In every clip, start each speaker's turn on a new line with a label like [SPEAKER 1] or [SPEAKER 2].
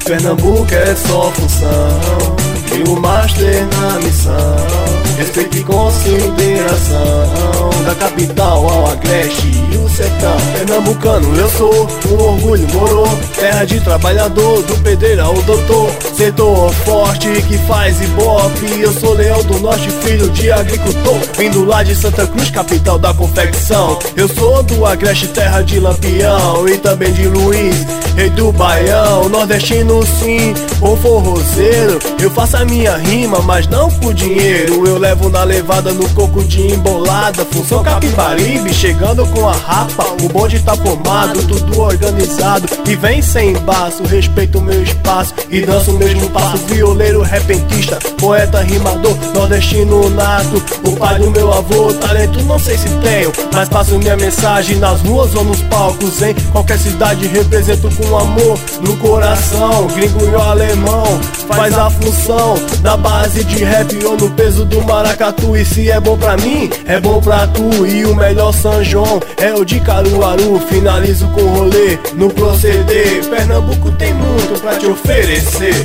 [SPEAKER 1] Pernambuco é só função e o master na missão. Respeito e consideração da capital ao agreste e o sertão. Pernambucano eu sou, um orgulho morou. Terra de trabalhador, do pedreiro ao doutor. Setor forte que faz ibope. Eu sou leão do norte, filho de agricultor. Vindo lá de Santa Cruz, capital da confecção. Eu sou do agreste, terra de Lampião. E também de Luiz, rei do Baião. Nordestino sim, bom forrozeiro. Eu faço a minha rima, mas não por dinheiro. Eu levo na levada no coco de embolada. Função Capibaribe, chegando com a rapa. O bonde tá formado, tudo organizado. E vem sem embaço, respeito o meu espaço. E danço o mesmo passo, violeiro, repentista, poeta, rimador, nordestino nato. O pai do meu avô, talento não sei se tenho, mas passo minha mensagem nas ruas ou nos palcos. Em qualquer cidade represento com amor no coração. Gringo e o alemão faz a função da base de rap ou no peso do maracatu. E se é bom pra mim, é bom pra tu. E o melhor São João é o de Caruaru. Finalizo com rolê no proceder. Pernambuco tem muito pra te oferecer.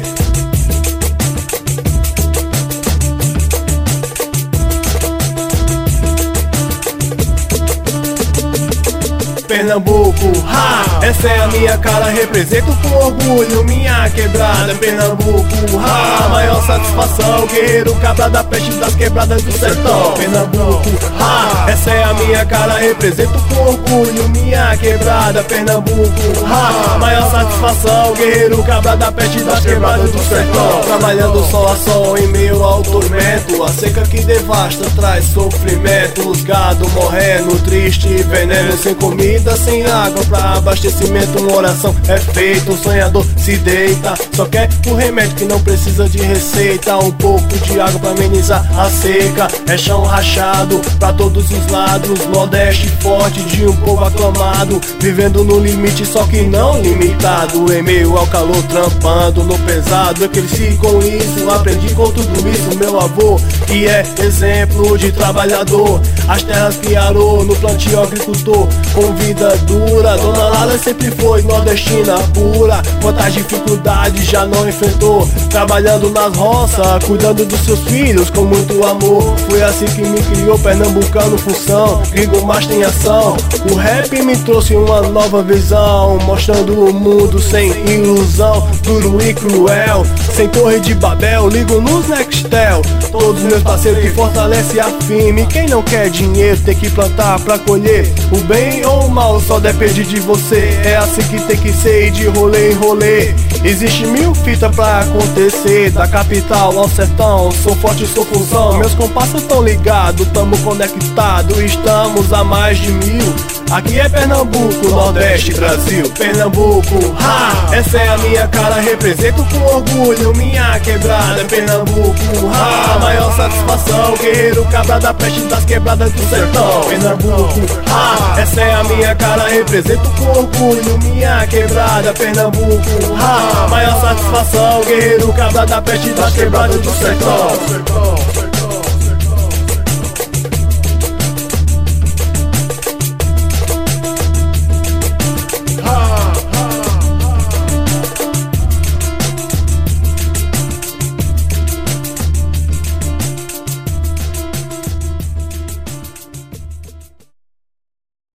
[SPEAKER 1] Pernambuco, ha! Essa é a minha cara, represento com orgulho minha quebrada. Pernambuco, ha! Maior satisfação, guerreiro, cabra da peste das quebradas do sertão. Pernambuco, ha! Essa é a minha cara, represento com orgulho minha quebrada. Pernambuco, ha! Maior satisfação, guerreiro, cabra da peste das quebradas do sertão. Trabalhando sol a sol em meio ao tormento. A seca que devasta traz sofrimento. Os gado morrendo, triste, veneno, sem comida, sem água pra abastecimento. Uma oração é feita, um sonhador se deita. Só quer o remédio que não precisa de receita. Um pouco de água pra amenizar a seca. É chão rachado pra todos os lados. Nordeste forte de um povo aclamado, vivendo no limite, só que não limitado. Em meio ao calor, trampando no pesado. Eu cresci com isso, aprendi com tudo isso. Meu avô, que é exemplo de trabalhador, as terras que arou no plantio agricultor. Com vida dura, Dona Lara sempre foi nordestina pura. Quantas dificuldades já não enfrentou, trabalhando nas roças, cuidando dos seus filhos com muito amor. Foi assim que me criou, pernambucano função, gringo mas tem ação. O rap me trouxe uma nova visão, mostrando o mundo sem ilusão. Duro e cruel, sem torre de Babel, ligo nos Nextel. Todos meus parceiros que fortalecem a firme. Quem não quer dinheiro tem que plantar pra colher. O bem ou o mal só depende de você. É assim que tem que ser, e de rolê em rolê. Existe mil fitas pra acontecer, da capital ao sertão. Sou forte, sou função, meus compassos tão ligados, tamo conectado, estamos a mais de 1000. Aqui é Pernambuco, Nordeste, Brasil. Pernambuco, ha! Essa é a minha cara, represento com orgulho minha quebrada. Pernambuco, ha! Maior satisfação, guerreiro, cabra da peste das quebradas do sertão. Pernambuco, ha! Essa é a minha cara, represento com orgulho minha quebrada. Pernambuco, ha! Maior satisfação, guerreiro, cabra da peste das quebradas do sertão.